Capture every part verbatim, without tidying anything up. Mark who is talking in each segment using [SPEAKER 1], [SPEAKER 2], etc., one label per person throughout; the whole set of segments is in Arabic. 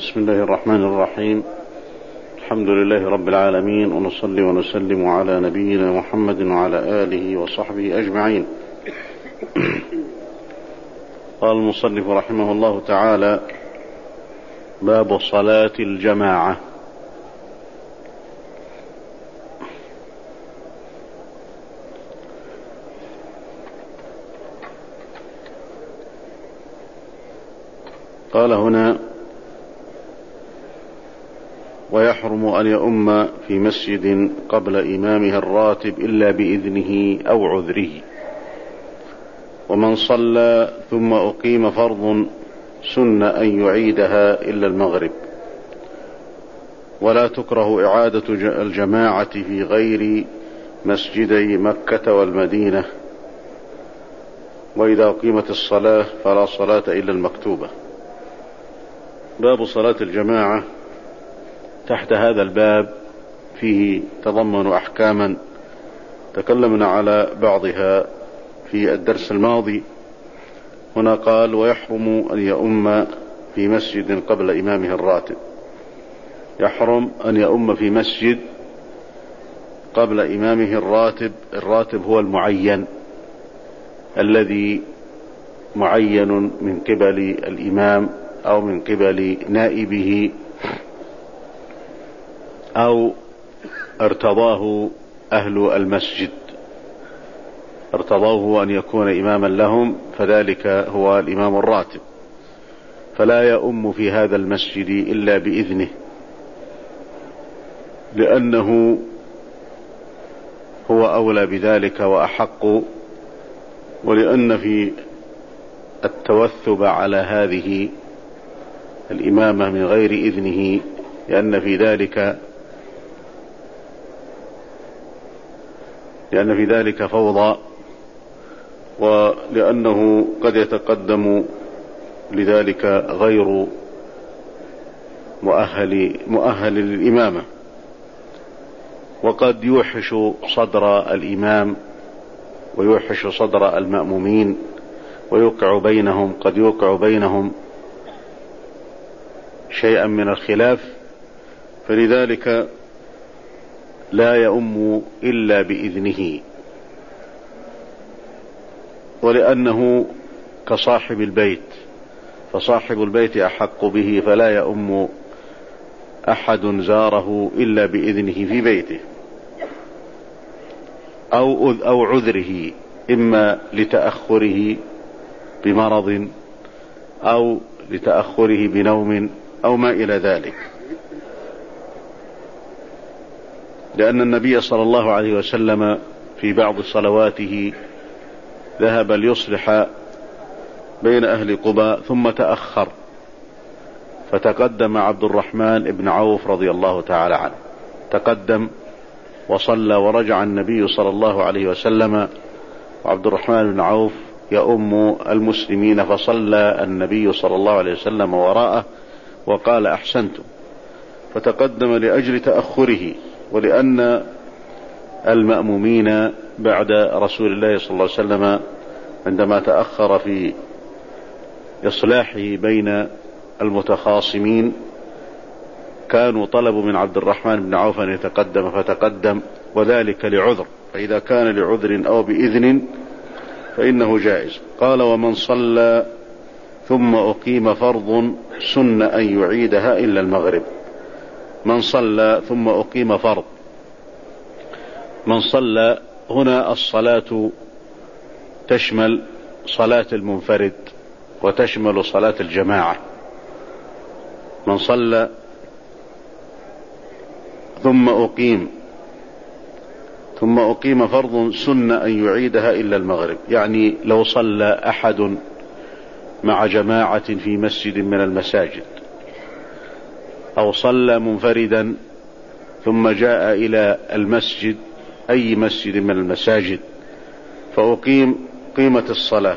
[SPEAKER 1] بسم الله الرحمن الرحيم. الحمد لله رب العالمين، ونصلي ونسلم على نبينا محمد وعلى آله وصحبه أجمعين. قال المصنف رحمه الله تعالى: باب صلاة الجماعة. قال هنا: ويحرم أن يؤم في مسجد قبل إمامه الراتب إلا بإذنه أو عذره، ومن صلى ثم أقيم فرض سن أن يعيدها إلا المغرب، ولا تكره إعادة الجماعة في غير مسجدي مكة والمدينة، وإذا أقيمت الصلاة فلا صلاة إلا المكتوبة. باب صلاة الجماعة. تحت هذا الباب فيه تضمن أحكاما تكلمنا على بعضها في الدرس الماضي. هنا قال: ويحرم أن يؤم في مسجد قبل إمامه الراتب. يحرم أن يؤم في مسجد قبل إمامه الراتب. الراتب هو المعين الذي معين من قبل الإمام أو من قبل نائبه، أو ارتضاه أهل المسجد، ارتضوه أن يكون إماما لهم، فذلك هو الإمام الراتب. فلا يؤم في هذا المسجد إلا بإذنه، لأنه هو أولى بذلك وأحق، ولأن في التوثب على هذه الإمامة من غير إذنه، لأن في ذلك لأن في ذلك فوضى، ولأنه قد يتقدم لذلك غير مؤهل مؤهل للإمامة، وقد يوحش صدر الإمام ويوحش صدر المأمومين، ويوقع بينهم قد يوقع بينهم شيئا من الخلاف، فلذلك لا يؤم إلا بإذنه، ولأنه كصاحب البيت، فصاحب البيت أحق به، فلا يؤم أحد زاره إلا بإذنه في بيته، أو أو عذره، إما لتأخره بمرض أو لتأخره بنوم أو ما إلى ذلك. لأن النبي صلى الله عليه وسلم في بعض صلواته ذهب ليصلح بين أهل قباء ثم تأخر، فتقدم عبد الرحمن بن عوف رضي الله تعالى عنه، تقدم وصلى، ورجع النبي صلى الله عليه وسلم وعبد الرحمن بن عوف يؤم المسلمين، فصلى النبي صلى الله عليه وسلم وراءه وقال: أحسنتم. فتقدم لأجل تأخره، ولأن المأمومين بعد رسول الله صلى الله عليه وسلم عندما تأخر في إصلاحه بين المتخاصمين كانوا طلبوا من عبد الرحمن بن عوف أن يتقدم، فتقدم، وذلك لعذر، فإذا كان لعذر أو بإذن فإنه جائز. قال: ومن صلى ثم أقيم فرض سن أن يعيدها إلا المغرب. من صلى ثم أقيم فرض. من صلى هنا الصلاة تشمل صلاة المنفرد وتشمل صلاة الجماعة. من صلى ثم أقيم ثم أقيم فرض سن أن يعيدها إلا المغرب، يعني لو صلى أحد مع جماعة في مسجد من المساجد، أو صلى منفردا ثم جاء إلى المسجد، أي مسجد من المساجد، فأقيم قيمة الصلاة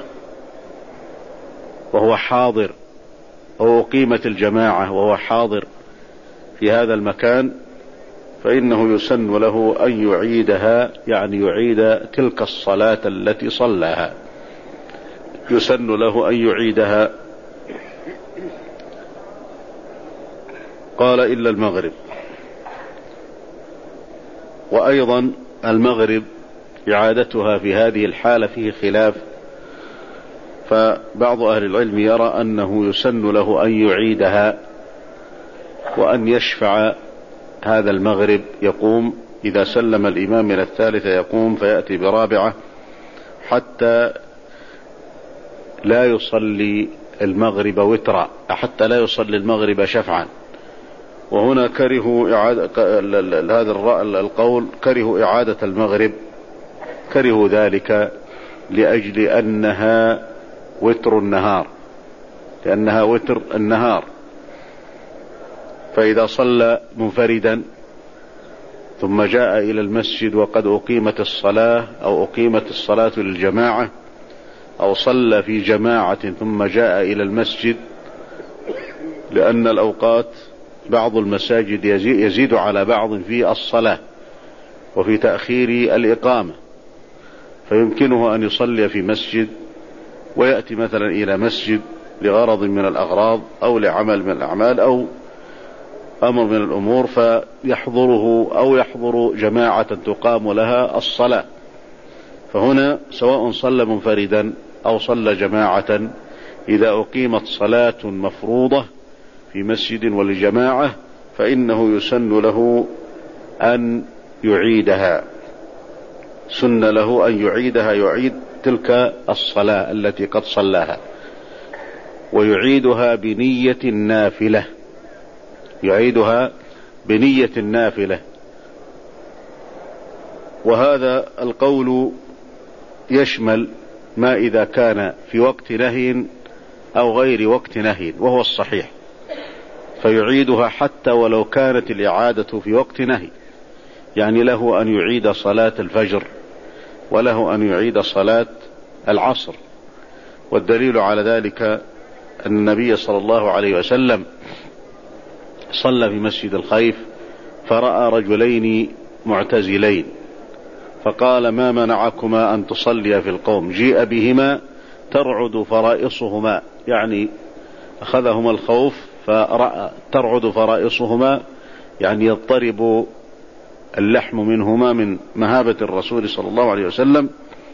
[SPEAKER 1] وهو حاضر، أو أقيمت الجماعة وهو حاضر في هذا المكان، فإنه يسن له أن يعيدها، يعني يعيد تلك الصلاة التي صلاها، يسن له أن يعيدها قال إلا المغرب. وأيضا المغرب إعادتها في هذه الحالة فيه خلاف، فبعض أهل العلم يرى أنه يسن له أن يعيدها وأن يشفع هذا المغرب، يقوم إذا سلم الإمام من الثالثة يقوم فيأتي برابعة حتى لا يصلي المغرب وترا، حتى لا يصلي المغرب شفعا. وهنا كرهوا إعادة هذا القول، كرهوا إعادة المغرب، كرهوا ذلك لأجل أنها وتر النهار، لأنها وتر النهار. فإذا صلى منفردا ثم جاء إلى المسجد وقد أقيمت الصلاة أو أقيمت الصلاة للجماعة، أو صلى في جماعة ثم جاء إلى المسجد، لأن الأوقات بعض المساجد يزيد على بعض في الصلاة وفي تأخير الإقامة، فيمكنه أن يصلي في مسجد ويأتي مثلا إلى مسجد لغرض من الأغراض أو لعمل من الأعمال أو أمر من الأمور، فيحضره أو يحضر جماعة تقام لها الصلاة. فهنا سواء صلى منفردا أو صلى جماعة، إذا أقيمت صلاة مفروضة في مسجد ولجماعة فإنه يسن له أن يعيدها، سن له أن يعيدها، يعيد تلك الصلاة التي قد صلاها، ويعيدها بنية النافلة، يعيدها بنية النافلة. وهذا القول يشمل ما إذا كان في وقت نهي أو غير وقت نهي، وهو الصحيح، فيعيدها حتى ولو كانت الإعادة في وقت نهي، يعني له أن يعيد صلاة الفجر وله أن يعيد صلاة العصر. والدليل على ذلك أن النبي صلى الله عليه وسلم صلى في مسجد الخيف فرأى رجلين معتزلين فقال: ما منعكما أن تصليا في القوم؟ جيء بهما ترعد فرائصهما، يعني أخذهما الخوف فرأى ترعد فرائصهما، يعني يضطرب اللحم منهما من مهابة الرسول صلى الله عليه وسلم.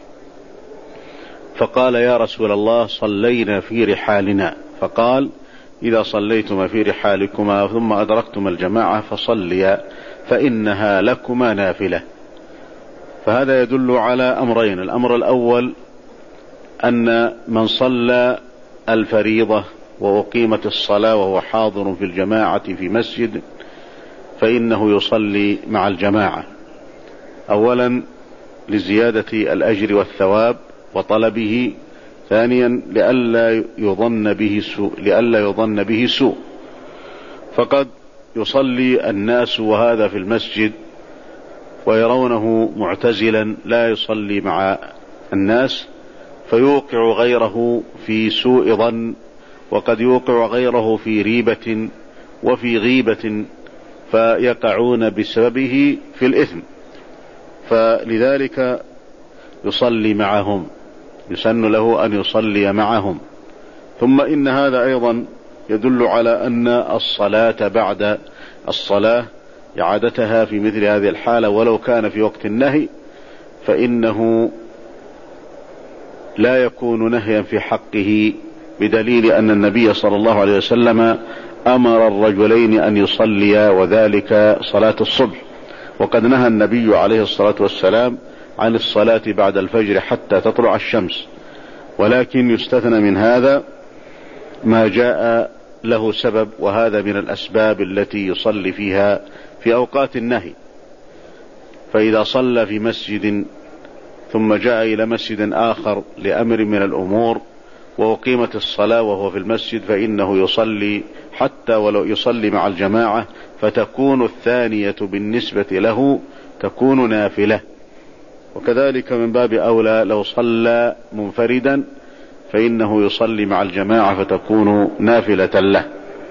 [SPEAKER 1] فقال: يا رسول الله صلينا في رحالنا. فقال: إذا صليتما في رحالكما ثم أدركتما الجماعة فصليا فإنها لكما نافلة. فهذا يدل على أمرين: الأمر الأول أن من صلى الفريضة وأقيمت الصلاة وهو حاضر في الجماعة في مسجد فإنه يصلي مع الجماعة، أولا لزيادة الأجر والثواب وطلبه، ثانيا لئلا يظن به سوء لئلا يظن به سوء فقد يصلي الناس وهذا في المسجد ويرونه معتزلا لا يصلي مع الناس، فيوقع غيره في سوء ظن، وقد يوقع غيره في ريبة وفي غيبة، فيقعون بسببه في الإثم. فلذلك يصلي معهم، يسن له أن يصلي معهم. ثم إن هذا أيضا يدل على أن الصلاة بعد الصلاة إعادتها في مثل هذه الحالة ولو كان في وقت النهي فإنه لا يكون نهيا في حقه، بدليل أن النبي صلى الله عليه وسلم أمر الرجلين أن يصليا وذلك صلاة الصبح، وقد نهى النبي عليه الصلاة والسلام عن الصلاة بعد الفجر حتى تطلع الشمس، ولكن يستثنى من هذا ما جاء له سبب، وهذا من الأسباب التي يصلي فيها في أوقات النهي. فإذا صلى في مسجد ثم جاء إلى مسجد آخر لأمر من الأمور وأقيمت الصلاة وهو في المسجد فإنه يصلي حتى ولو يصلي مع الجماعة، فتكون الثانية بالنسبة له تكون نافلة. وكذلك من باب أولى لو صلى منفردا فإنه يصلي مع الجماعة فتكون نافلة له.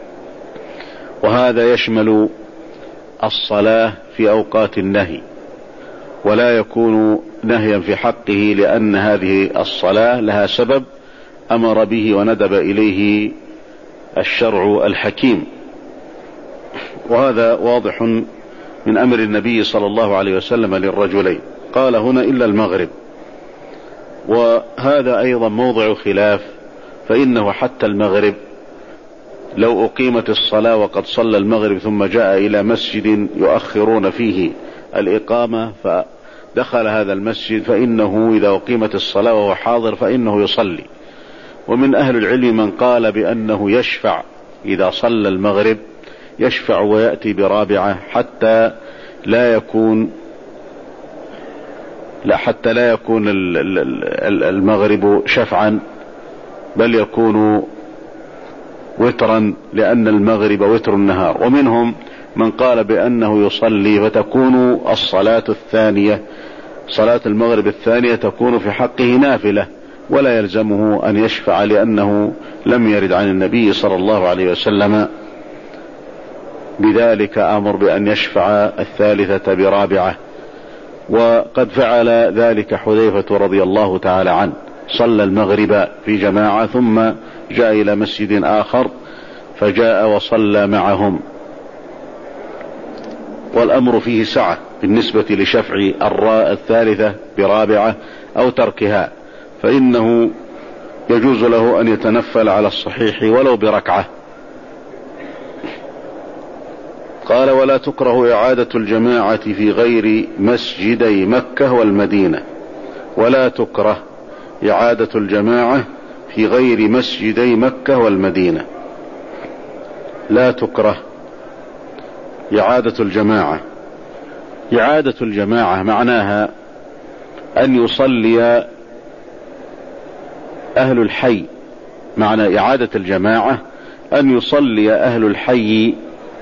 [SPEAKER 1] وهذا يشمل الصلاة في أوقات النهي، ولا يكون نهيا في حقه، لأن هذه الصلاة لها سبب أمر به وندب إليه الشرع الحكيم. وهذا واضح من أمر النبي صلى الله عليه وسلم للرجلين. قال هنا إلا المغرب، وهذا أيضا موضع خلاف، فإنه حتى المغرب لو أقيمت الصلاة وقد صلى المغرب ثم جاء إلى مسجد يؤخرون فيه الإقامة فدخل هذا المسجد، فإنه إذا أقيمت الصلاة وهو حاضر فإنه يصلي. ومن أهل العلم من قال بأنه يشفع إذا صلى المغرب، يشفع ويأتي برابعة حتى لا يكون لا حتى لا يكون المغرب شفعا، بل يكون وترا، لأن المغرب وتر النهار. ومنهم من قال بأنه يصلي فتكون الصلاة الثانية، صلاة المغرب الثانية تكون في حقه نافلة ولا يلزمه أن يشفع، لأنه لم يرد عن النبي صلى الله عليه وسلم بذلك أمر بأن يشفع الثالثة برابعة. وقد فعل ذلك حذيفة رضي الله تعالى عنه، صلى المغرب في جماعة ثم جاء إلى مسجد آخر فجاء وصلى معهم، والأمر فيه سعة بالنسبة لشفع الراء الثالثة برابعة أو تركها، فإنه يجوز له أن يتنفل على الصحيح ولو بركعة. قال ولا تكره إعادة الجماعة في غير مسجدي مكة والمدينة. ولا تكره إعادة الجماعة في غير مسجدي مكة والمدينة. لا تكره إعادة الجماعة. إعادة الجماعة معناها أن يصلي أهل الحي، معنى إعادة الجماعة أن يصلي أهل الحي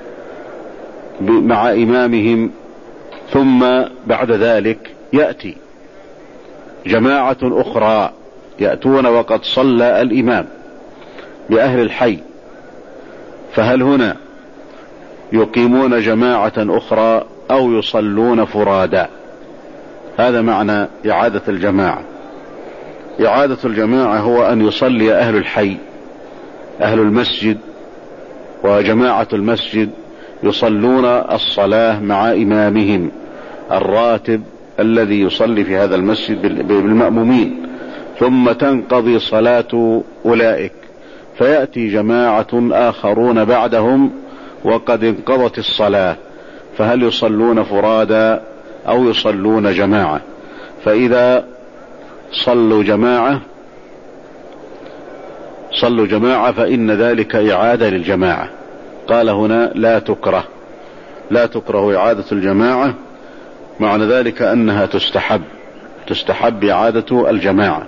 [SPEAKER 1] مع إمامهم، ثم بعد ذلك يأتي جماعة أخرى يأتون وقد صلى الإمام بأهل الحي، فهل هنا يقيمون جماعة أخرى أو يصلون فرادا؟ هذا معنى إعادة الجماعة. إعادة الجماعة هو أن يصلي أهل الحي، أهل المسجد وجماعة المسجد يصلون الصلاة مع إمامهم الراتب الذي يصلي في هذا المسجد بالمأمومين، ثم تنقضي صلاة أولئك فيأتي جماعة آخرون بعدهم وقد انقضت الصلاة، فهل يصلون فرادا أو يصلون جماعة؟ فإذا صلوا جماعة صلوا جماعة فإن ذلك إعادة للجماعة. قال هنا لا تكره، لا تكره إعادة الجماعة، معنى ذلك أنها تستحب، تستحب إعادة الجماعة،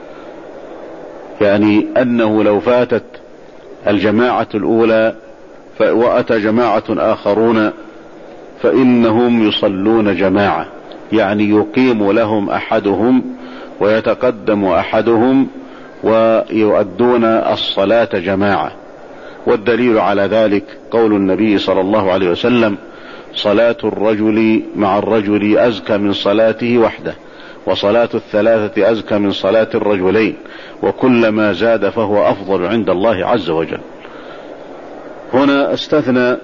[SPEAKER 1] يعني أنه لو فاتت الجماعة الأولى وأتى جماعة آخرون فإنهم يصلون جماعة، يعني يقيم لهم أحدهم ويتقدم أحدهم ويؤدون الصلاة جماعة. والدليل على ذلك قول النبي صلى الله عليه وسلم: صلاة الرجل مع الرجل أزكى من صلاته وحده، وصلاة الثلاثة أزكى من صلاة الرجلين، وكلما زاد فهو أفضل عند الله عز وجل. هنا استثنى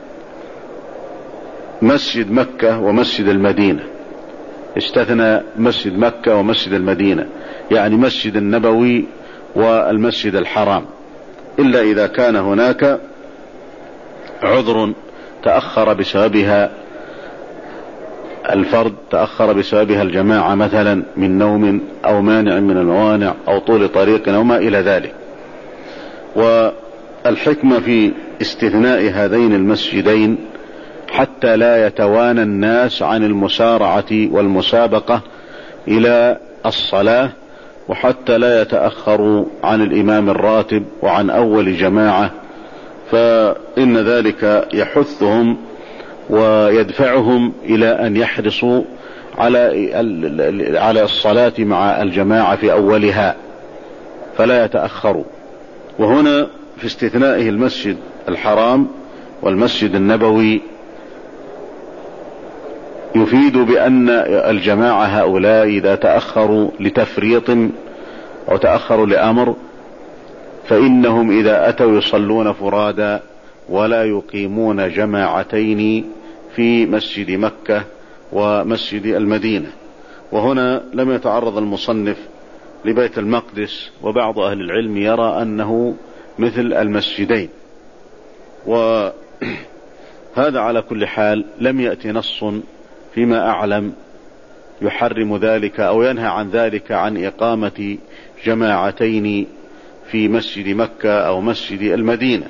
[SPEAKER 1] مسجد مكة ومسجد المدينة، استثنى مسجد مكة ومسجد المدينة، يعني مسجد النبوي والمسجد الحرام، إلا إذا كان هناك عذر تأخر بسببها الفرد، تأخر بسببها الجماعة، مثلا من نوم أو مانع من الموانع أو طول طريق أو ما إلى ذلك. والحكمة في استثناء هذين المسجدين حتى لا يتوانى الناس عن المسارعة والمسابقة إلى الصلاة، وحتى لا يتأخروا عن الإمام الراتب وعن أول جماعة، فإن ذلك يحثهم ويدفعهم إلى أن يحرصوا على على الصلاة مع الجماعة في أولها فلا يتأخروا. وهنا في استثنائه المسجد الحرام والمسجد النبوي يفيد بأن الجماعة هؤلاء إذا تأخروا لتفريط أو تأخروا لأمر فإنهم إذا أتوا يصلون فرادا ولا يقيمون جماعتين في مسجد مكة ومسجد المدينة. وهنا لم يتعرض المصنف لبيت المقدس، وبعض أهل العلم يرى أنه مثل المسجدين، وهذا على كل حال لم يأتي نص فيما أعلم يحرم ذلك أو ينهى عن ذلك، عن إقامة جماعتين في مسجد مكة أو مسجد المدينة.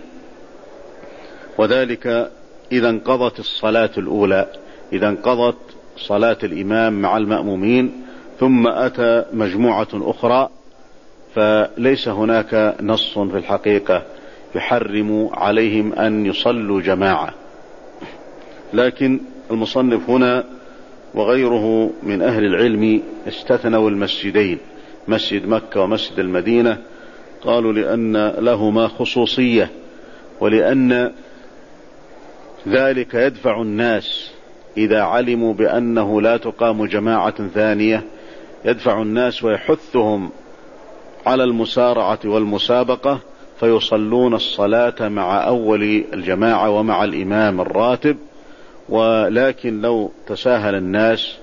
[SPEAKER 1] وذلك إذا انقضت الصلاة الأولى، إذا انقضت صلاة الإمام مع المأمومين ثم أتى مجموعة أخرى، فليس هناك نص في الحقيقة يحرم عليهم أن يصلوا جماعة. لكن المصنف هنا وغيره من أهل العلم استثنوا المسجدين، مسجد مكة ومسجد المدينة، قالوا لأن لهما خصوصية، ولأن ذلك يدفع الناس إذا علموا بأنه لا تقام جماعة ثانية، يدفع الناس ويحثهم على المسارعة والمسابقة، فيصلون الصلاة مع أول الجماعة ومع الإمام الراتب. ولكن لو تساهل الناس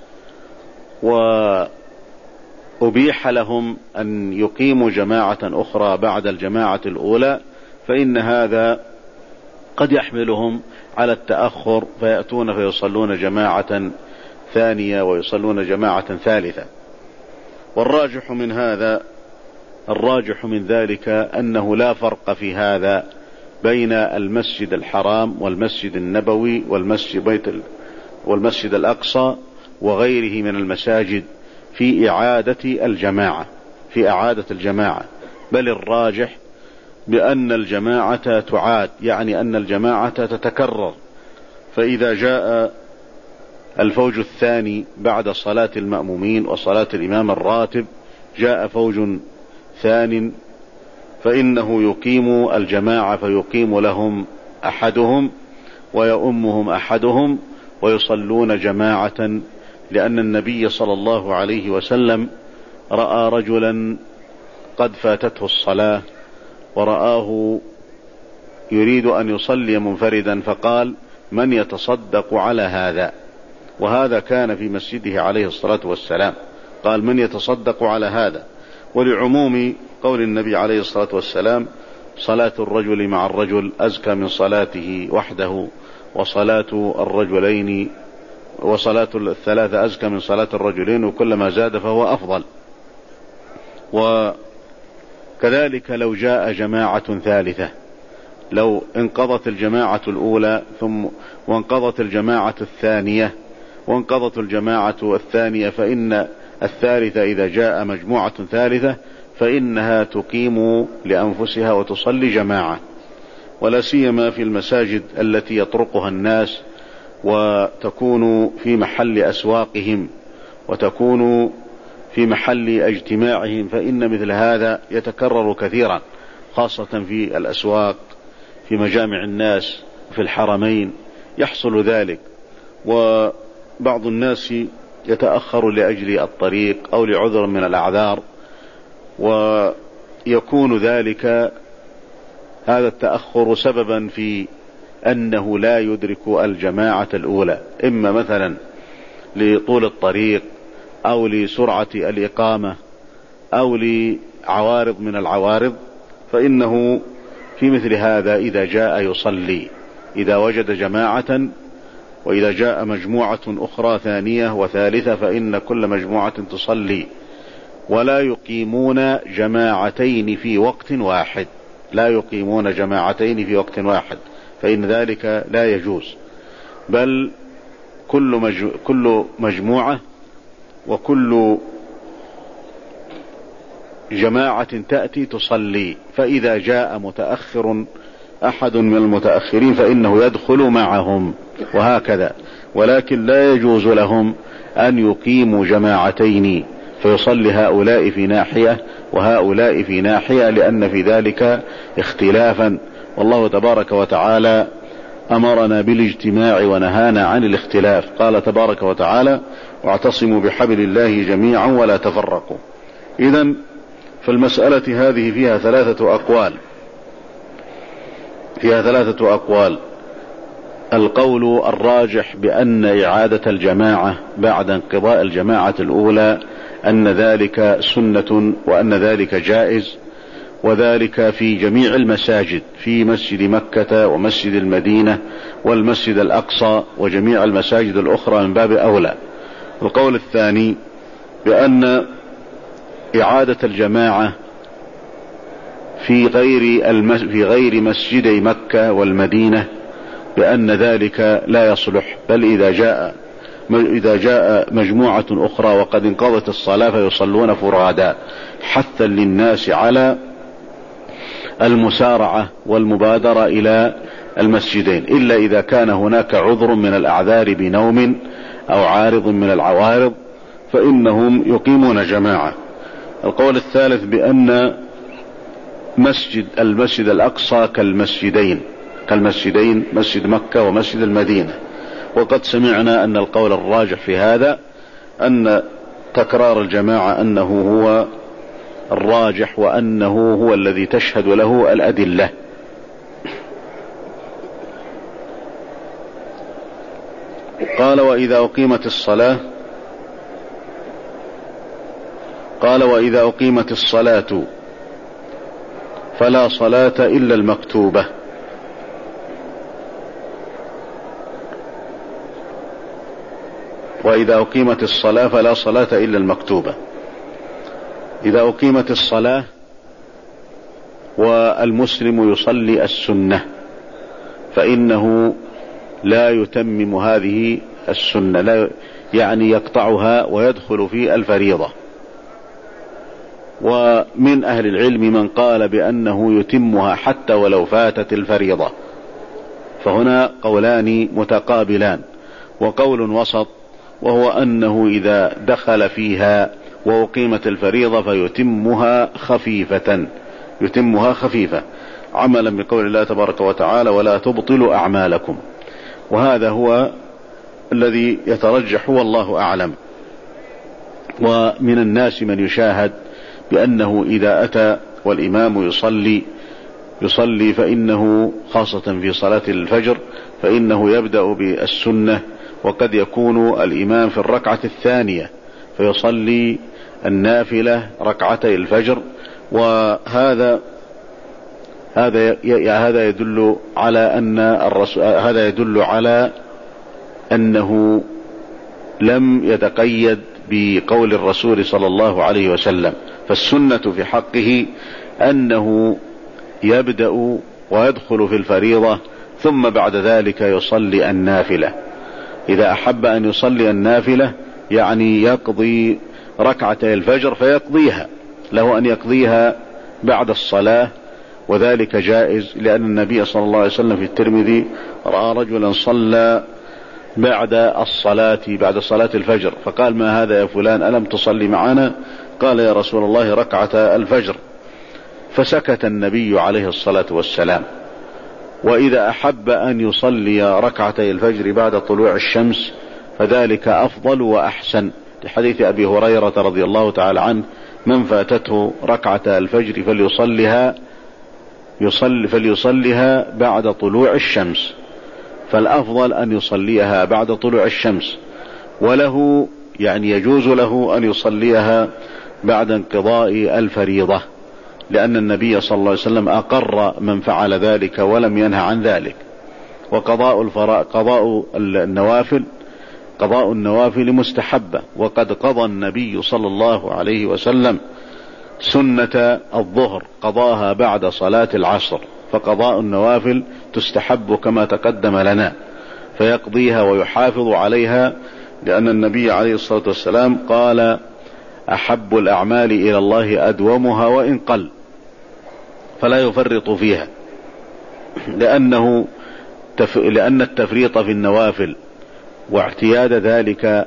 [SPEAKER 1] وأبيح لهم أن يقيموا جماعة أخرى بعد الجماعة الأولى، فإن هذا قد يحملهم على التأخر، فيأتون فيصلون جماعة ثانية ويصلون جماعة ثالثة. والراجح من هذا الراجح من ذلك أنه لا فرق في هذا بين المسجد الحرام والمسجد النبوي والمسجد بيت والمسجد الأقصى وغيره من المساجد في إعادة الجماعة في إعادة الجماعة بل الراجح بأن الجماعة تعاد، يعني أن الجماعة تتكرر. فإذا جاء الفوج الثاني بعد صلاة المأمومين وصلاة الإمام الراتب، جاء فوج ثان، فإنه يقيم الجماعة، فيقيم لهم أحدهم ويؤمهم أحدهم ويصلون جماعة، لأن النبي صلى الله عليه وسلم رأى رجلا قد فاتته الصلاة ورآه يريد أن يصلي منفردا، فقال: من يتصدق على هذا؟ وهذا كان في مسجده عليه الصلاة والسلام، قال: من يتصدق على هذا؟ ولعموم قول النبي عليه الصلاة والسلام: صلاة الرجل مع الرجل أزكى من صلاته وحده، وصلاة الرجلين وصلاة الثلاثة أزكى من صلاة الرجلين، وكلما زاد فهو أفضل. وكذلك لو جاء جماعة ثالثة، لو انقضت الجماعة الأولى ثم وانقضت الجماعة الثانية وانقضت الجماعة الثانية، فإن الثالثة إذا جاء مجموعة ثالثة فإنها تقيم لأنفسها وتصلي جماعة، ولا سيما في المساجد التي يطرقها الناس وتكون في محل أسواقهم وتكون في محل اجتماعهم، فإن مثل هذا يتكرر كثيرا، خاصة في الأسواق، في مجامع الناس، في الحرمين يحصل ذلك. وبعض الناس يتأخر لأجل الطريق أو لعذر من الأعذار، ويكون ذلك هذا التأخر سببا في أنه لا يدرك الجماعة الأولى، إما مثلا لطول الطريق أو لسرعة الإقامة أو لعوارض من العوارض، فإنه في مثل هذا إذا جاء يصلي، إذا وجد جماعة وإذا جاء مجموعة أخرى ثانية وثالثة، فإن كل مجموعة تصلي، ولا يقيمون جماعتين في وقت واحد لا يقيمون جماعتين في وقت واحد فإن ذلك لا يجوز، بل كل, مج... كل مجموعة وكل جماعة تأتي تصلي، فإذا جاء متأخر أحد من المتأخرين فإنه يدخل معهم، وهكذا. ولكن لا يجوز لهم أن يقيموا جماعتين فيصلي هؤلاء في ناحية وهؤلاء في ناحية، لأن في ذلك اختلافا، والله تبارك وتعالى أمرنا بالاجتماع ونهانا عن الاختلاف. قال تبارك وتعالى: واعتصموا بحبل الله جميعا ولا تفرقوا. إذن فالمسألة هذه فيها ثلاثة أقوال. فيها ثلاثة أقوال. القول الراجح بأن إعادة الجماعة بعد انقضاء الجماعة الأولى أن ذلك سنة وأن ذلك جائز، وذلك في جميع المساجد، في مسجد مكة ومسجد المدينة والمسجد الأقصى وجميع المساجد الأخرى من باب أولى. القول الثاني بأن إعادة الجماعة في غير المس... في غير مسجدي مكة والمدينة بأن ذلك لا يصلح، بل إذا جاء إذا جاء مجموعة أخرى وقد انقضت الصلاة فيصلون فرادا، حثا للناس على المسارعة والمبادرة إلى المسجدين، إلا إذا كان هناك عذر من الأعذار بنوم أو عارض من العوارض فإنهم يقيمون جماعة. القول الثالث بأن مسجد المسجد الأقصى كالمسجدين كالمسجدين مسجد مكة ومسجد المدينة، وقد سمعنا أن القول الراجح في هذا أن تكرار الجماعة أنه هو الراجح وأنه هو الذي تشهد له الأدلة. قال وإذا أقيمت الصلاة قال وإذا أقيمت الصلاة فلا صلاة إلا المكتوبة. وإذا أقيمت الصلاة فلا صلاة إلا المكتوبة. إذا أقيمت الصلاة والمسلم يصلي السنة فإنه لا يتمم هذه السنة، لا يعني يقطعها ويدخل في الفريضة. ومن أهل العلم من قال بأنه يتمها حتى ولو فاتت الفريضة، فهنا قولان متقابلان. وقول وسط وهو أنه إذا دخل فيها وأقيمت الفريضة فيتمها خفيفة يتمها خفيفة عملا بقول الله تبارك وتعالى ولا تبطلوا أعمالكم. وهذا هو الذي يترجح والله أعلم. ومن الناس من يشاهد بأنه إذا أتى والإمام يصلي يصلي فإنه خاصة في صلاة الفجر فإنه يبدأ بالسنة، وقد يكون الإمام في الركعة الثانية فيصلي النافلة ركعتي الفجر. وهذا هذا هذا يدل على أن الرسول هذا يدل على أنه لم يتقيد بقول الرسول صلى الله عليه وسلم، فالسنة في حقه أنه يبدأ ويدخل في الفريضة ثم بعد ذلك يصلي النافلة. إذا أحب أن يصلي النافلة يعني يقضي ركعتي الفجر فيقضيها، له أن يقضيها بعد الصلاة، وذلك جائز، لأن النبي صلى الله عليه وسلم في الترمذي رأى رجلا صلى بعد الصلاة بعد صلاة الفجر فقال ما هذا يا فلان ألم تصلي معنا؟ قال يا رسول الله ركعة الفجر، فسكت النبي عليه الصلاة والسلام. وإذا أحب أن يصلي ركعتي الفجر بعد طلوع الشمس فذلك أفضل وأحسن، لحديث أبي هريرة رضي الله تعالى عنه من فاتته ركعة الفجر فليصلها يصلي فليصليها بعد طلوع الشمس، فالأفضل أن يصليها بعد طلوع الشمس، وله يعني يجوز له أن يصليها بعد انقضاء الفريضة، لأن النبي صلى الله عليه وسلم أقر من فعل ذلك ولم ينهى عن ذلك. وقضاء الفراء قضاء النوافل قضاء النوافل مستحبة، وقد قضى النبي صلى الله عليه وسلم سنة الظهر قضاها بعد صلاة العصر، فقضاء النوافل تستحب كما تقدم لنا، فيقضيها ويحافظ عليها، لأن النبي عليه الصلاة والسلام قال أحب الأعمال إلى الله أدومها وإن قل، فلا يفرط فيها، لأنه تف... لأن التفريط في النوافل واعتياد ذلك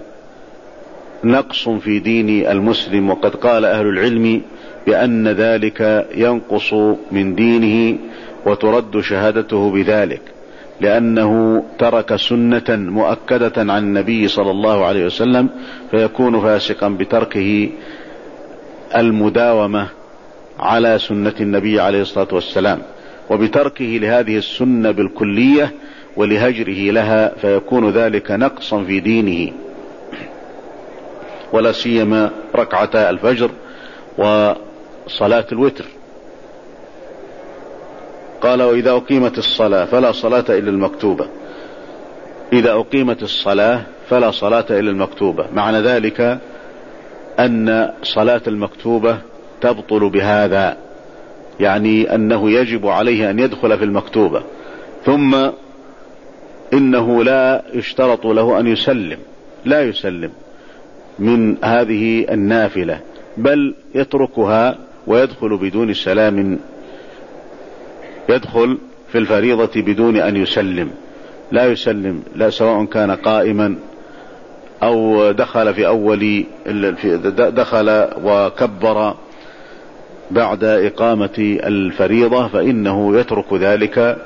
[SPEAKER 1] نقص في دين المسلم، وقد قال أهل العلم بأن ذلك ينقص من دينه وترد شهادته بذلك، لأنه ترك سنة مؤكدة عن النبي صلى الله عليه وسلم، فيكون فاسقا بتركه المداومة على سنة النبي عليه الصلاة والسلام. وبتركه لهذه السنة بالكلية ولهجره لها، فيكون ذلك نقصا في دينه، ولا سيما ركعتا الفجر وصلاة الوتر. قال: وإذا أقيمت الصلاة فلا صلاة إلا المكتوبة. إذا أقيمت الصلاة فلا صلاة إلا المكتوبة، معنى ذلك أن صلاة المكتوبة تبطل بهذا، يعني أنه يجب عليه أن يدخل في المكتوبة، ثم إنه لا يشترط له أن يسلم، لا يسلم من هذه النافلة، بل يتركها ويدخل بدون سلام، يدخل في الفريضة بدون أن يسلم، لا يسلم، لا سواء كان قائما أو دخل في أول دخل وكبر بعد إقامة الفريضة، فإنه يترك ذلك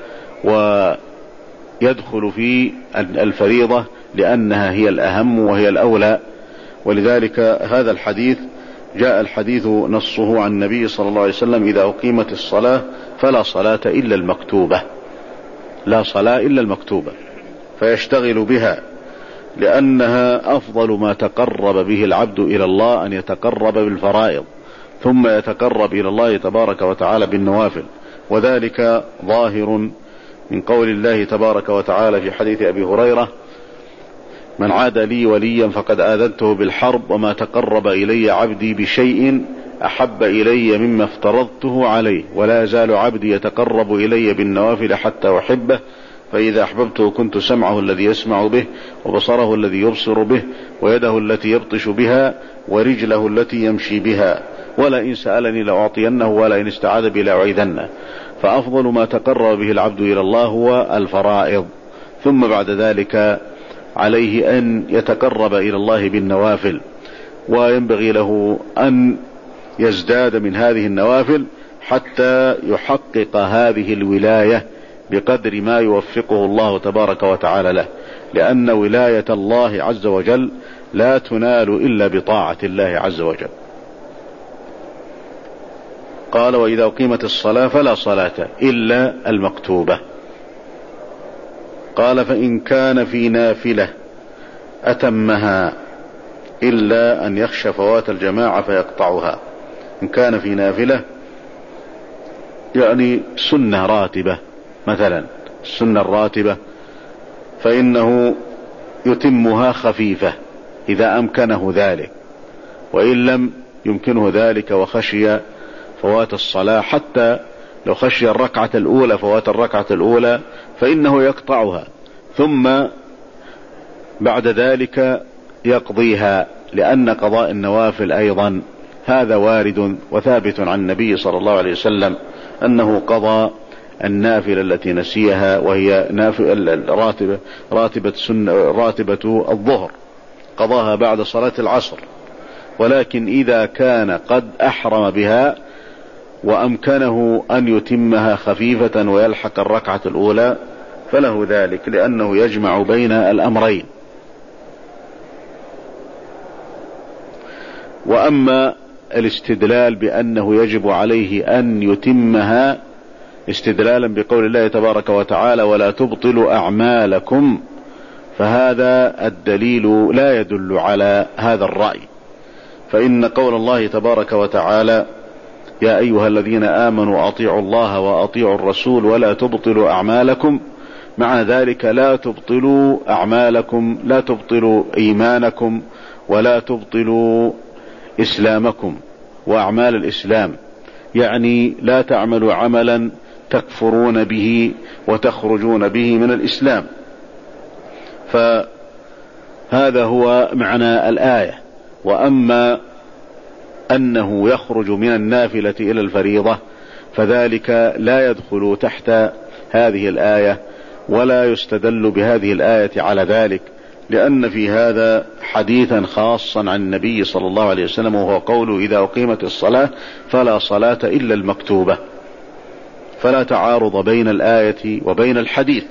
[SPEAKER 1] ويدخل في الفريضة لأنها هي الأهم وهي الأولى. ولذلك هذا الحديث جاء الحديث نصه عن النبي صلى الله عليه وسلم: إذا أقيمت الصلاة فلا صلاة إلا المكتوبة، لا صلاة إلا المكتوبة، فيشتغل بها، لأنها أفضل ما تقرب به العبد إلى الله، أن يتقرب بالفرائض ثم يتقرب إلى الله تبارك وتعالى بالنوافل. وذلك ظاهر من قول الله تبارك وتعالى في حديث أبي هريرة: من عاد لي وليا فقد آذنته بالحرب، وما تقرب إلي عبدي بشيء أحب إلي مما افترضته عليه، ولا يزال عبدي يتقرب إلي بالنوافل حتى أحبه، فإذا أحببته كنت سمعه الذي يسمع به، وبصره الذي يبصر به، ويده التي يبطش بها، ورجله التي يمشي بها، ولئن سألني لأعطينه، ولئن استعاذ بي لأعيذنه. فأفضل ما تقرب به العبد إلى الله هو الفرائض، ثم بعد ذلك عليه أن يتقرب إلى الله بالنوافل، وينبغي له أن يزداد من هذه النوافل حتى يحقق هذه الولاية بقدر ما يوفقه الله تبارك وتعالى له، لأن ولاية الله عز وجل لا تنال إلا بطاعة الله عز وجل. قال: وإذا أقيمت الصلاة فلا صلاة إلا المكتوبة. قال: فإن كان في نافلة أتمها إلا أن يخشى فوات الجماعة فيقطعها. إن كان في نافلة يعني سنة راتبة، مثلا السنة الراتبة، فإنه يتمها خفيفة إذا أمكنه ذلك، وإن لم يمكنه ذلك وخشي فوات الصلاة، حتى لو خشي الركعة الأولى فوات الركعة الأولى فإنه يقطعها، ثم بعد ذلك يقضيها، لأن قضاء النوافل أيضا هذا وارد وثابت عن النبي صلى الله عليه وسلم أنه قضى النافلة التي نسيها، وهي راتبة راتبة سنة راتبة الظهر، قضاها بعد صلاة العصر. ولكن إذا كان قد أحرم بها وأمكنه أن يتمها خفيفة ويلحق الركعة الأولى فله ذلك، لأنه يجمع بين الأمرين. وأما الاستدلال بأنه يجب عليه أن يتمها استدلالا بقول الله تبارك وتعالى: ولا تبطلوا أعمالكم، فهذا الدليل لا يدل على هذا الرأي، فإن قول الله تبارك وتعالى: يا أيها الذين آمنوا أطيعوا الله وأطيعوا الرسول ولا تبطلوا أعمالكم، مع ذلك لا تبطلوا أعمالكم، لا تبطلوا إيمانكم، ولا تبطلوا إسلامكم وأعمال الإسلام، يعني لا تعملوا عملا تكفرون به وتخرجون به من الإسلام. فهذا هو معنى الآية. وأما أنه يخرج من النافلة إلى الفريضة فذلك لا يدخل تحت هذه الآية، ولا يستدل بهذه الآية على ذلك، لأن في هذا حديثا خاصا عن النبي صلى الله عليه وسلم، وهو قوله: إذا أقيمت الصلاة فلا صلاة إلا المكتوبة، فلا تعارض بين الآية وبين الحديث.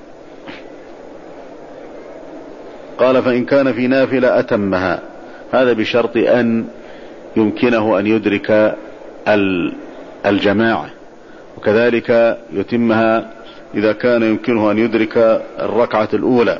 [SPEAKER 1] قال: فإن كان في نافلة أتمها، هذا بشرط أن يمكنه أن يدرك الجماعة. وكذلك يتمها إذا كان يمكنه أن يدرك الركعة الأولى.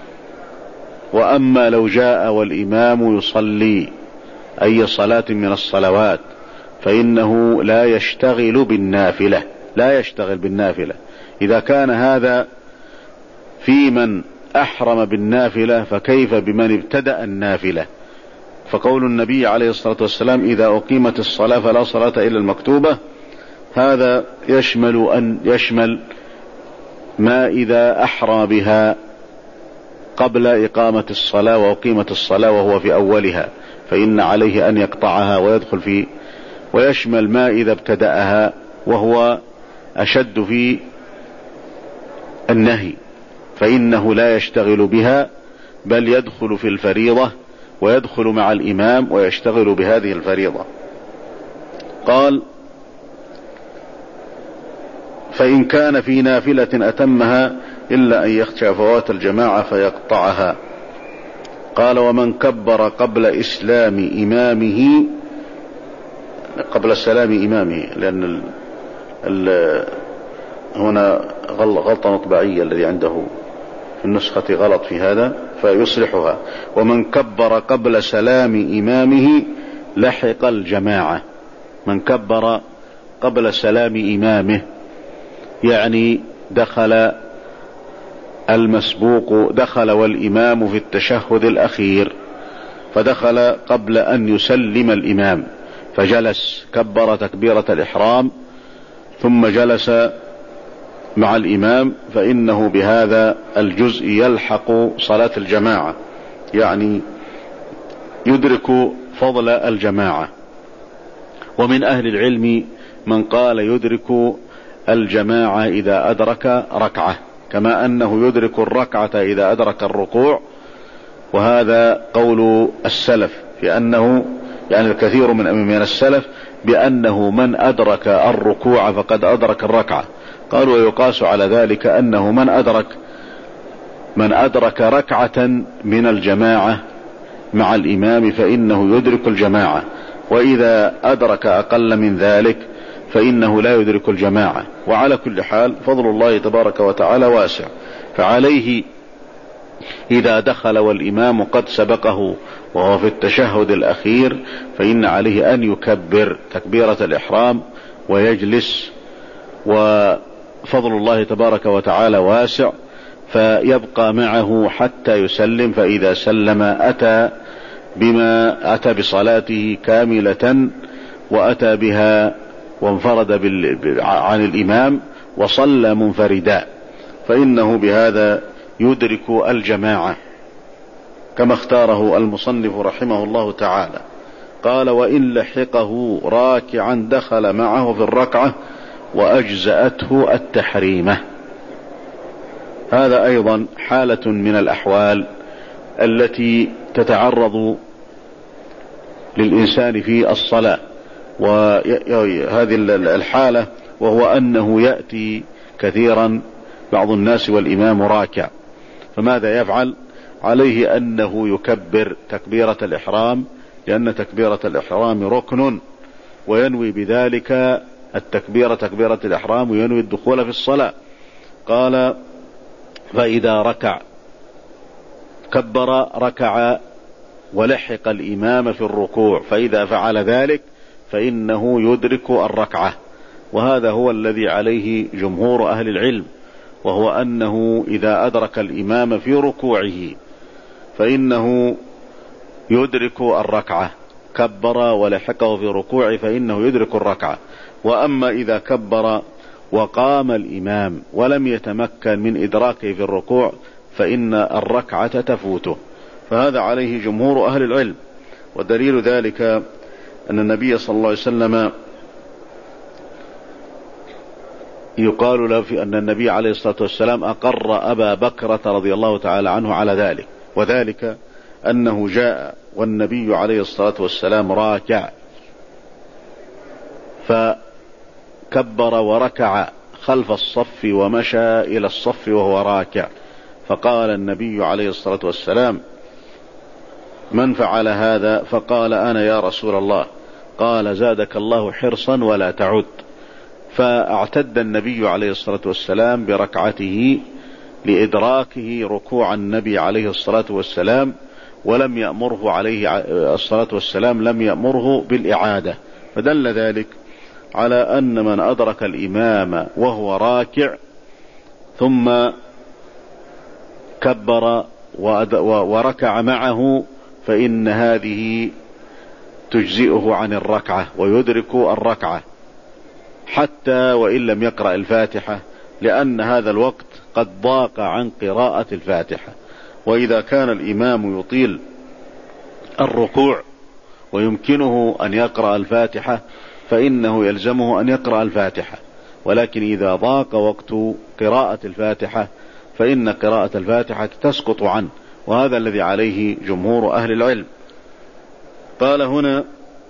[SPEAKER 1] وأما لو جاء والإمام يصلي أي صلاة من الصلوات فإنه لا يشتغل بالنافلة، لا يشتغل بالنافلة. إذا كان هذا في من أحرم بالنافلة فكيف بمن ابتدأ النافلة؟ فقول النبي عليه الصلاة والسلام إذا أقيمت الصلاة فلا صلاة إلا المكتوبة، هذا يشمل أن يشمل ما إذا أحرم بها قبل إقامة الصلاة وأقيمت الصلاة وهو في أولها فإن عليه أن يقطعها ويدخل في، ويشمل ما إذا ابتدأها وهو أشد في النهي فإنه لا يشتغل بها بل يدخل في الفريضة ويدخل مع الإمام ويشتغل بهذه الفريضة. قال فإن كان في نافلة أتمها إلا أن يخشى فوات الجماعة فيقطعها. قال ومن كبر قبل إسلام إمامه، قبل سلام إمامه، لأن ال ال هنا غلطة مطبعية الذي عنده في النسخة غلط في هذا فيصلحها. ومن كبر قبل سلام إمامه لحق الجماعة. من كبر قبل سلام إمامه يعني دخل المسبوق، دخل والإمام في التشهد الأخير فدخل قبل أن يسلم الإمام فجلس كبر تكبيرة الإحرام ثم جلس مع الإمام فإنه بهذا الجزء يلحق صلاة الجماعة، يعني يدرك فضل الجماعة. ومن أهل العلم من قال يدرك الجماعة إذا أدرك ركعة كما أنه يدرك الركعة إذا أدرك الركوع، وهذا قول السلف في أنه يعني الكثير من من السلف بأنه من أدرك الركوع فقد أدرك الركعة. قالوا ويقاس على ذلك أنه من أدرك من أدرك ركعة من الجماعة مع الإمام فإنه يدرك الجماعة، وإذا أدرك أقل من ذلك فإنه لا يدرك الجماعة. وعلى كل حال فضل الله تبارك وتعالى واسع، فعليه إذا دخل والإمام قد سبقه وهو في التشهد الأخير فإن عليه أن يكبر تكبيرة الإحرام ويجلس، وفضل الله تبارك وتعالى واسع، فيبقى معه حتى يسلم، فإذا سلم أتى بما أتى بصلاته كاملة وأتى بها وانفرد عن الإمام وصلى منفردا، فإنه بهذا يدرك الجماعة كما اختاره المصنف رحمه الله تعالى. قال وإن لحقه راكعا دخل معه في الركعة وأجزأته التحريمة. هذا أيضا حالة من الأحوال التي تتعرض للإنسان في الصلاة، وهذه الحالة وهو أنه يأتي كثيرا بعض الناس والإمام راكع، فماذا يفعل؟ عليه أنه يكبر تكبيرة الإحرام، لأن تكبيرة الإحرام ركن، وينوي بذلك التكبيرة تكبيرة الإحرام وينوي الدخول في الصلاة. قال فإذا ركع كبر ركع ولحق الإمام في الركوع، فإذا فعل ذلك فإنه يدرك الركعة. وهذا هو الذي عليه جمهور أهل العلم، وهو أنه إذا أدرك الإمام في ركوعه فإنه يدرك الركعة، كبر ولحقه في ركوعه فإنه يدرك الركعة. وأما إذا كبر وقام الإمام ولم يتمكن من إدراكه في الركوع فإن الركعة تفوته، فهذا عليه جمهور أهل العلم. ودليل ذلك أن النبي صلى الله عليه وسلم يقال له في أن النبي عليه الصلاة والسلام أقر أبا بكرة رضي الله تعالى عنه على ذلك، وذلك أنه جاء والنبي عليه الصلاة والسلام راكع فكبر وركع خلف الصف ومشى إلى الصف وهو راكع، فقال النبي عليه الصلاة والسلام من فعل هذا؟ فقال أنا يا رسول الله. قال زادك الله حرصا ولا تعد، فاعتد النبي عليه الصلاة والسلام بركعته لإدراكه ركوع النبي عليه الصلاة والسلام، ولم يأمره عليه الصلاة والسلام لم يأمره بالإعادة، فدل ذلك على أن من أدرك الإمام وهو راكع ثم كبر وركع معه فإن هذه تجزئه عن الركعة ويدرك الركعة حتى وإن لم يقرأ الفاتحة، لأن هذا الوقت قد ضاق عن قراءة الفاتحة. وإذا كان الإمام يطيل الركوع ويمكنه أن يقرأ الفاتحة فإنه يلزمه أن يقرأ الفاتحة، ولكن إذا ضاق وقت قراءة الفاتحة فإن قراءة الفاتحة تسقط عنه، وهذا الذي عليه جمهور أهل العلم. قال هنا: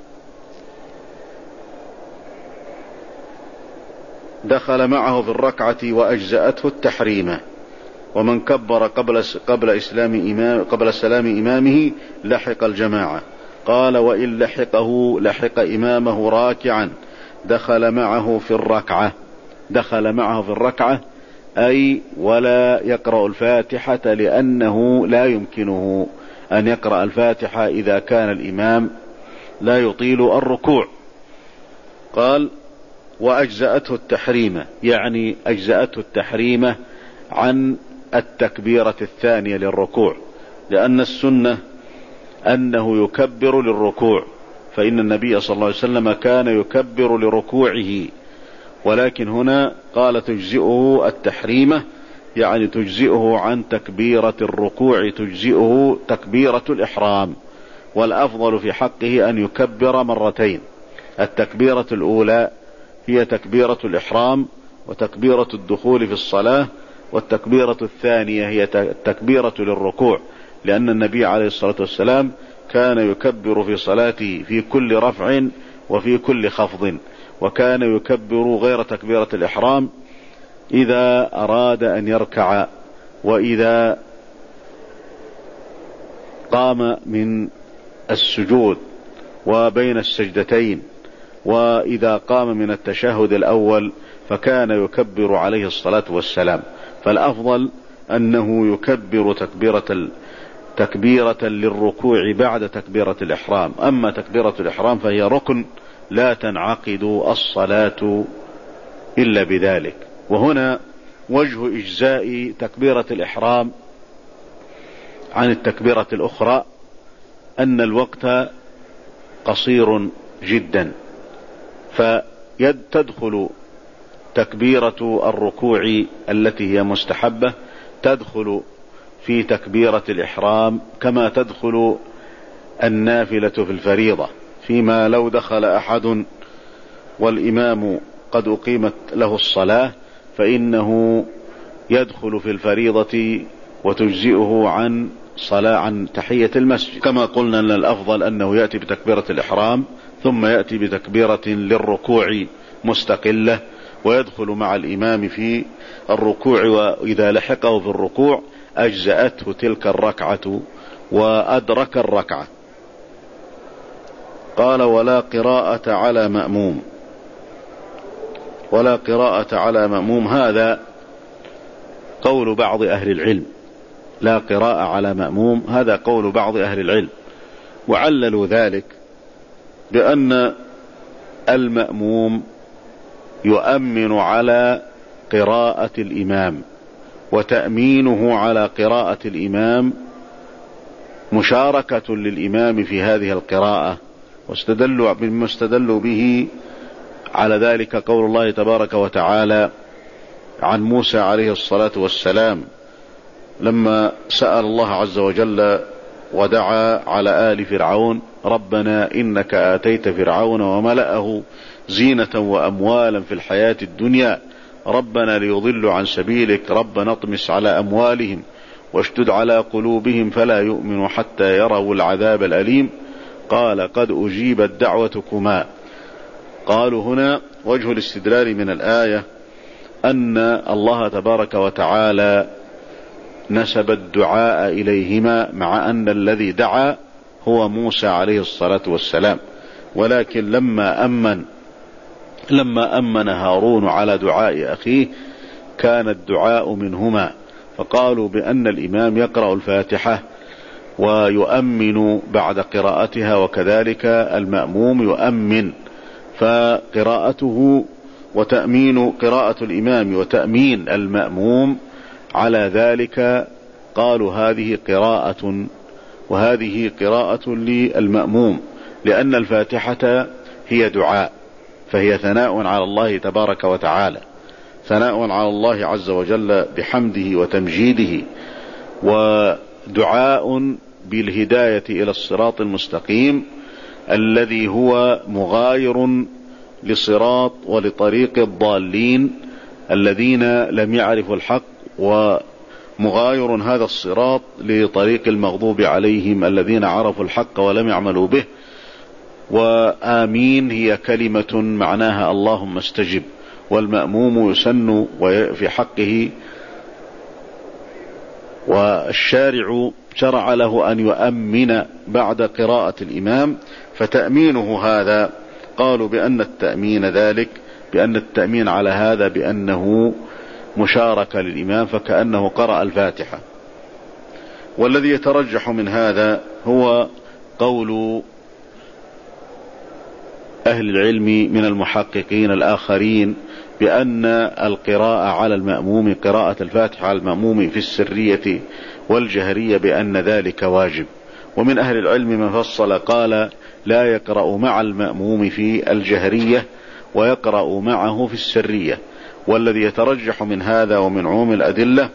[SPEAKER 1] دخل معه في الركعة وأجزأته التحريمة، ومن كبر قبل قبل إسلام إمام قبل سلام إمامه لحق الجماعة. قال: وإن لحقه لحق إمامه راكعا دخل معه في الركعة. دخل معه في الركعة أي ولا يقرأ الفاتحة، لأنه لا يمكنه أن يقرأ الفاتحة إذا كان الإمام لا يطيل الركوع. قال: وأجزأته التحريمة، يعني أجزأته التحريمة عن التكبيرة الثانية للركوع، لأن السنة أنه يكبر للركوع، فإن النبي صلى الله عليه وسلم كان يكبر لركوعه، ولكن هنا قال تجزئه التحريمة، يعني تجزئه عن تكبيرة الركوع، تجزئه تكبيرة الإحرام، والأفضل في حقه أن يكبر مرتين. التكبيرة الأولى هي تكبيرة الإحرام وتكبيرة الدخول في الصلاة، والتكبيرة الثانية هي التكبيرة للركوع، لأن النبي عليه الصلاة والسلام كان يكبر في صلاته في كل رفع وفي كل خفض، وكان يكبر غير تكبيرة الإحرام إذا أراد أن يركع، وإذا قام من السجود وبين السجدتين، وإذا قام من التشهد الأول فكان يكبر عليه الصلاة والسلام. فالأفضل أنه يكبر تكبيرة تكبيرة للركوع بعد تكبيرة الإحرام. أما تكبيرة الإحرام فهي ركن لا تنعقد الصلاة إلا بذلك. وهنا وجه إجزاء تكبيرة الإحرام عن التكبيرة الأخرى أن الوقت قصير جدا، فتدخل تكبيرة الركوع التي هي مستحبة تدخل في تكبيرة الإحرام كما تدخل النافلة في الفريضة، فيما لو دخل أحد والإمام قد أقيمت له الصلاة فإنه يدخل في الفريضة وتجزئه عن صلاة عن تحية المسجد، كما قلنا أن الأفضل أنه يأتي بتكبيرة الإحرام ثم يأتي بتكبيرة للركوع مستقلة ويدخل مع الإمام في الركوع، وإذا لحقه في الركوع أجزأته تلك الركعة وأدرك الركعة. قال: ولا قراءة على مأموم. ولا قراءة على مأموم، هذا قول بعض أهل العلم. لا قراءة على مأموم، هذا قول بعض أهل العلم، وعللوا ذلك بأن المأموم يؤمن على قراءة الإمام، وتأمينه على قراءة الإمام مشاركة للإمام في هذه القراءة، واستدلوا مما استدلوا به على ذلك قول الله تبارك وتعالى عن موسى عليه الصلاة والسلام لما سأل الله عز وجل ودعا على آل فرعون: ربنا إنك آتيت فرعون وملأه زينة وأموالا في الحياة الدنيا ربنا ليضلوا عن سبيلك ربنا اطمس على أموالهم واشدد على قلوبهم فلا يؤمنوا حتى يروا العذاب الأليم قال قد أجيبت دعوتكما. قالوا هنا وجه الاستدلال من الآية أن الله تبارك وتعالى نسب الدعاء إليهما، مع أن الذي دعا هو موسى عليه الصلاة والسلام، ولكن لما أمن لما أمن هارون على دعاء أخيه كان الدعاء منهما، فقالوا بأن الإمام يقرأ الفاتحة ويؤمن بعد قراءتها، وكذلك المأموم يؤمن، فقراءته وتأمين قراءة الإمام وتأمين المأموم على ذلك قالوا هذه قراءة وهذه قراءة للمأموم، لأن الفاتحة هي دعاء، فهي ثناء على الله تبارك وتعالى، ثناء على الله عز وجل بحمده وتمجيده، ودعاء بالهداية إلى الصراط المستقيم الذي هو مغاير لصراط ولطريق الضالين الذين لم يعرفوا الحق، ومغاير هذا الصراط لطريق المغضوب عليهم الذين عرفوا الحق ولم يعملوا به. وآمين هي كلمة معناها اللهم استجب، والمأموم يسن في حقه، والشارع شرع له أن يؤمن بعد قراءة الإمام، فتأمينه هذا قالوا بأن التأمين ذلك بأن التأمين على هذا بأنه مشاركة للإمام، فكأنه قرأ الفاتحة. والذي يترجح من هذا هو قول أهل العلم من المحققين الآخرين بأن القراءة على المأموم، قراءة الفاتحة على المأموم في السرية والجهرية، بأن ذلك واجب. ومن أهل العلم من فصل قال لا يقرأ مع المأموم في الجهرية ويقرأ معه في السرية. والذي يترجح من هذا ومن عموم الأدلة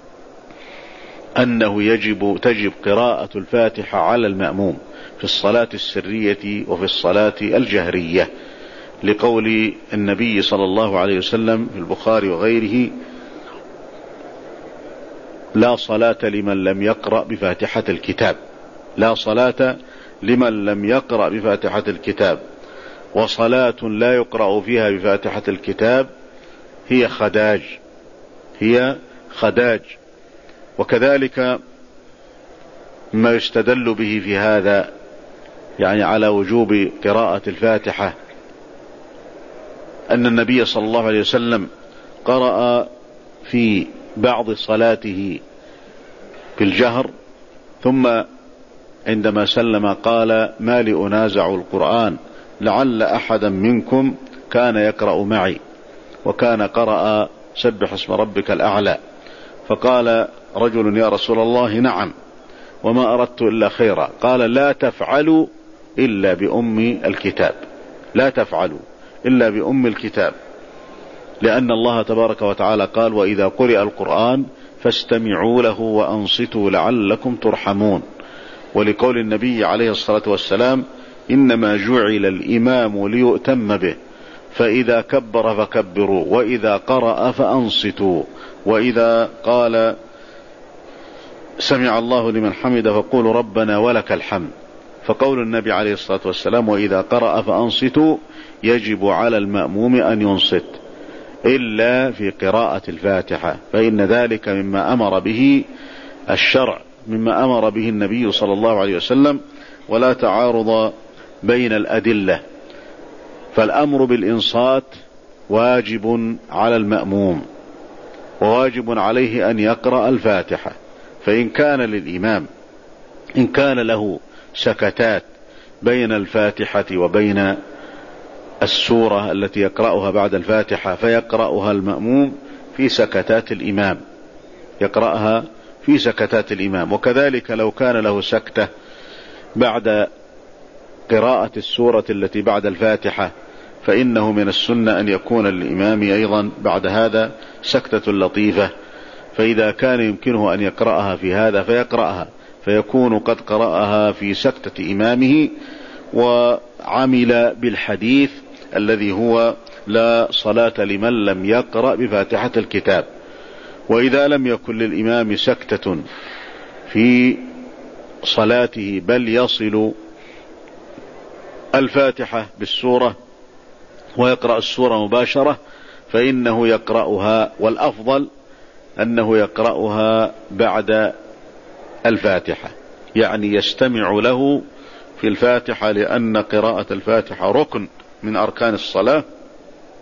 [SPEAKER 1] أنه يجب تجب قراءة الفاتحة على المأموم في الصلاة السرية وفي الصلاة الجهرية، لقول النبي صلى الله عليه وسلم في البخاري وغيره: لا صلاة لمن لم يقرأ بفاتحة الكتاب، لا صلاة لمن لم يقرأ بفاتحة الكتاب. وصلاة لا يقرأ فيها بفاتحة الكتاب هي خداج، هي خداج. وكذلك ما يستدل به في هذا يعني على وجوب قراءة الفاتحة أن النبي صلى الله عليه وسلم قرأ في بعض صلاته بالجهر، ثم عندما سلم قال: ما لي أنازع القرآن لعل أحدا منكم كان يقرأ معي، وكان قرأ سبح اسم ربك الأعلى. فقال رجل: يا رسول الله نعم، وما أردت إلا خيرا. قال: لا تفعلوا إلا بأم الكتاب، لا تفعلوا إلا بأم الكتاب، لأن الله تبارك وتعالى قال: وإذا قرئ القرآن فاستمعوا له وأنصتوا لعلكم ترحمون. ولقول النبي عليه الصلاة والسلام: إنما جعل الإمام ليؤتم به، فإذا كبر فكبروا، وإذا قرأ فأنصتوا، وإذا قال سمع الله لمن حمد فقولوا ربنا ولك الحمد. فقول النبي عليه الصلاة والسلام: وإذا قرأ فأنصتوا يجب على المأموم أن ينصت إلا في قراءة الفاتحة، فإن ذلك مما أمر به الشرع، مما أمر به النبي صلى الله عليه وسلم، ولا تعارض بين الأدلة. فالأمر بالإنصات واجب على المأموم، وواجب عليه أن يقرأ الفاتحة. فإن كان للإمام إن كان له سكتات بين الفاتحة وبين السورة التي يقرأها بعد الفاتحة فيقرأها المأموم في سكتات الإمام، يقرأها في سكتات الإمام. وكذلك لو كان له سكتة بعد قراءة السورة التي بعد الفاتحة فإنه من السنة أن يكون للإمام أيضا بعد هذا سكتة لطيفة، فإذا كان يمكنه أن يقرأها في هذا فيقرأها، فيكون قد قرأها في سكتة إمامه وعمل بالحديث الذي هو لا صلاة لمن لم يقرأ بفاتحة الكتاب. وإذا لم يكن للإمام سكتة في صلاته بل يصل الفاتحة بالسورة ويقرأ السورة مباشرة فإنه يقرأها، والأفضل أنه يقرأها بعد الفاتحة، يعني يستمع له في الفاتحة، لأن قراءة الفاتحة ركن من أركان الصلاة،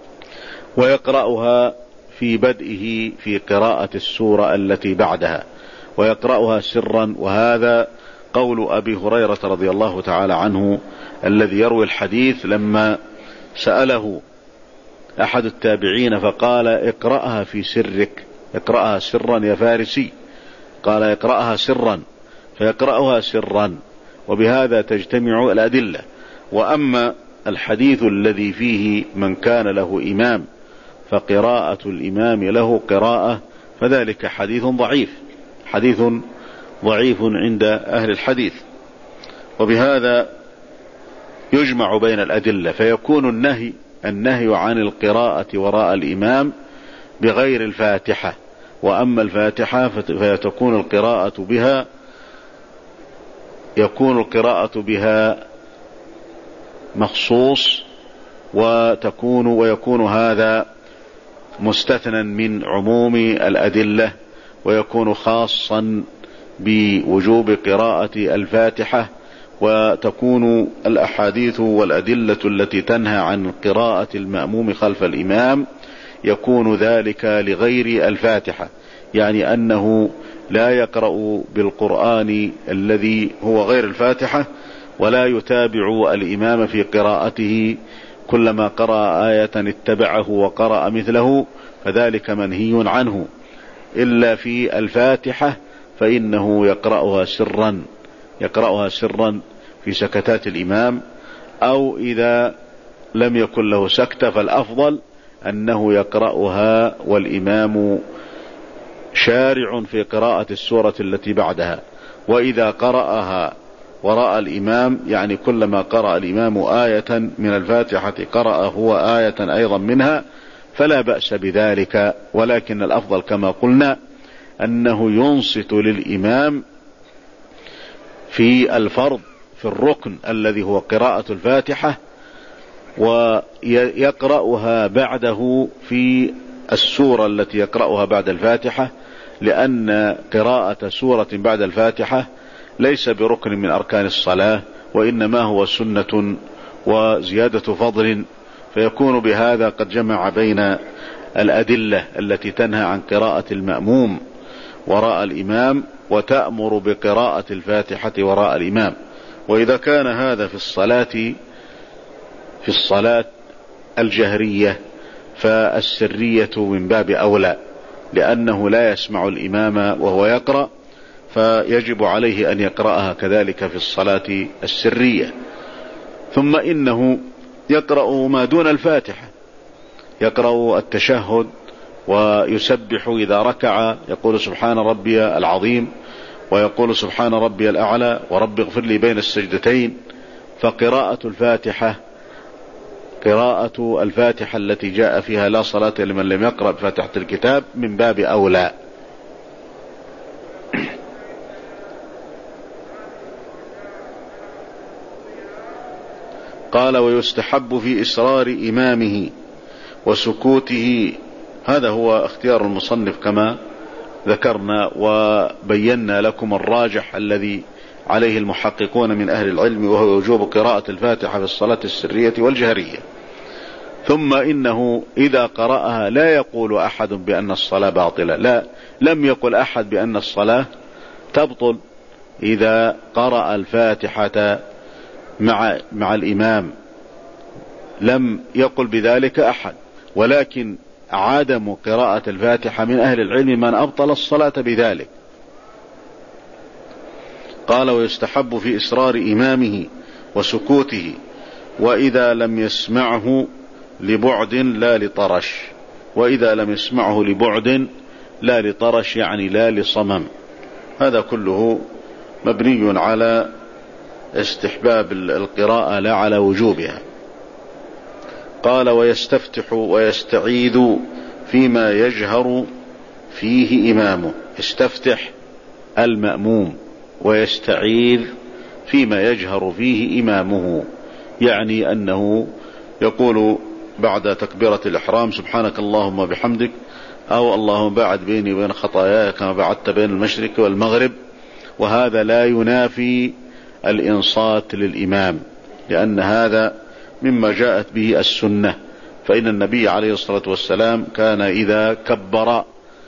[SPEAKER 1] ويقرأها في بدئه في قراءة السورة التي بعدها، ويقرأها سرا. وهذا قول أبي هريرة رضي الله تعالى عنه الذي يروي الحديث لما سأله أحد التابعين فقال: اقرأها في سرك، اقرأها سرا يا فارسي، قال: اقرأها سرا، فيقرأها سرا. وبهذا تجتمع الأدلة. وأما الحديث الذي فيه من كان له إمام فقراءة الإمام له قراءة، فذلك حديث ضعيف، حديث ضعيف عند أهل الحديث. وبهذا يجمع بين الأدلة، فيكون النهي النهي عن القراءة وراء الإمام بغير الفاتحة. وأما الفاتحة فتكون القراءة بها يكون القراءة بها مخصوص، وتكون ويكون هذا مستثنى من عموم الأدلة، ويكون خاصا بوجوب قراءة الفاتحة. وتكون الأحاديث والأدلة التي تنهى عن قراءة المأموم خلف الإمام يكون ذلك لغير الفاتحة، يعني أنه لا يقرأ بالقرآن الذي هو غير الفاتحة، ولا يتابع الإمام في قراءته، كلما قرأ آية اتبعه وقرأ مثله، فذلك منهي عنه. إلا في الفاتحة فإنه يقرأها سرا يقرأها سرا في سكتات الإمام، أو إذا لم يكن له سكتة فالأفضل أنه يقرأها والإمام شارع في قراءة السورة التي بعدها. وإذا قرأها وراء الإمام، يعني كلما قرأ الإمام آية من الفاتحة قرأ هو آية أيضا منها، فلا بأس بذلك. ولكن الأفضل كما قلنا أنه ينصت للإمام في الفرض، في الركن الذي هو قراءة الفاتحة، ويقرأها بعده في السورة التي يقرأها بعد الفاتحة، لأن قراءة سورة بعد الفاتحة ليس بركن من أركان الصلاة، وإنما هو سنة وزيادة فضل. فيكون بهذا قد جمع بين الأدلة التي تنهى عن قراءة المأموم وراء الإمام، وتأمر بقراءة الفاتحة وراء الإمام. وإذا كان هذا في الصلاة في الصلاة الجهرية فالسرية من باب أولى، لأنه لا يسمع الإمام وهو يقرأ، فيجب عليه أن يقرأها كذلك في الصلاة السرية. ثم إنه يقرأ ما دون الفاتحة، يقرأ التشهد ويسبح إذا ركع، يقول سبحان ربي العظيم، ويقول سبحان ربي الأعلى، ورب اغفر لي بين السجدتين. فقراءة الفاتحة قراءة الفاتحة التي جاء فيها لا صلاة لمن لم يقرأ بفاتحة الكتاب من باب أولى. قال: ويستحب في إسرار إمامه وسكوته. هذا هو اختيار المصنف كما ذكرنا، وبينا لكم الراجح الذي عليه المحققون من أهل العلم، وهو وجوب قراءة الفاتحة في الصلاة السرية والجهرية. ثم إنه إذا قرأها لا يقول أحد بأن الصلاة باطلة، لا لم يقل أحد بأن الصلاة تبطل إذا قرأ الفاتحة مع, مع الإمام، لم يقل بذلك أحد. ولكن عدم قراءة الفاتحة من أهل العلم من أبطل الصلاة بذلك. قال: ويستحب في إسرار إمامه وسكوته، وإذا لم يسمعه لبعد لا لطرش. وإذا لم يسمعه لبعد لا لطرش، يعني لا لصمم. هذا كله مبني على استحباب القراءة لا على وجوبها. قال: ويستفتح ويستعيذ فيما يجهر فيه إمامه. استفتح المأموم ويستعيذ فيما يجهر فيه إمامه، يعني أنه يقول بعد تكبيرة الإحرام سبحانك اللهم وبحمدك، أو اللهم باعد بيني وبين خطاياي كما بعدت بين المشرق والمغرب. وهذا لا ينافي الإنصات للإمام، لأن هذا مما جاءت به السنة، فإن النبي عليه الصلاة والسلام كان إذا كبر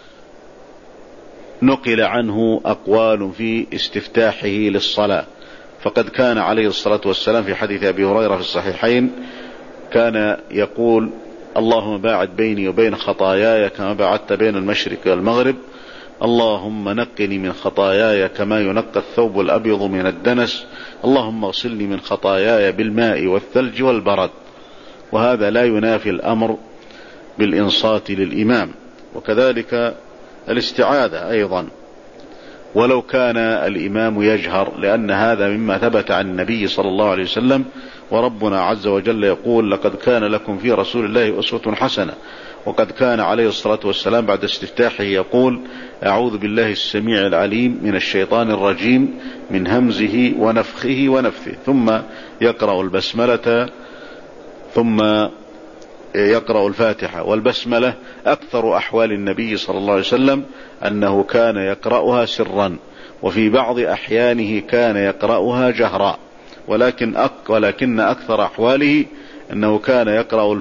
[SPEAKER 1] نقل عنه أقوال في استفتاحه للصلاة، فقد كان عليه الصلاة والسلام في حديث أبي هريرة في الصحيحين كان يقول: اللهم باعد بيني وبين خطاياي كما باعدت بين المشرق والمغرب، اللهم نقني من خطاياي كما ينقى الثوب الأبيض من الدنس، اللهم اغسلني من خطاياي بالماء والثلج والبرد. وهذا لا ينافي الأمر بالإنصات للإمام. وكذلك الاستعاذة أيضا ولو كان الإمام يجهر، لأن هذا مما ثبت عن النبي صلى الله عليه وسلم، وربنا عز وجل يقول: لقد كان لكم في رسول الله أسوة حسنة. وقد كان عليه الصلاة والسلام بعد استفتاحه يقول: أعوذ بالله السميع العليم من الشيطان الرجيم من همزه ونفخه ونفثه، ثم يقرأ البسملة ثم يقرأ الفاتحة. والبسملة أكثر أحوال النبي صلى الله عليه وسلم أنه كان يقرأها سرا، وفي بعض أحيانه كان يقرأها جهرا، ولكن أك ولكن أكثر أحواله أنه كان يقرأ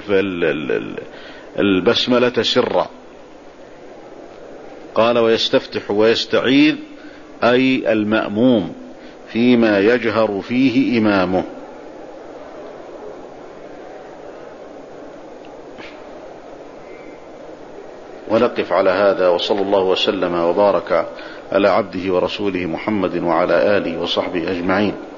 [SPEAKER 1] البسملة سرا. قال: ويستفتح ويستعيذ أي المأموم فيما يجهر فيه إمامه. ونقف على هذا، وصلى الله وسلم وبارك على عبده ورسوله محمد وعلى آله وصحبه أجمعين.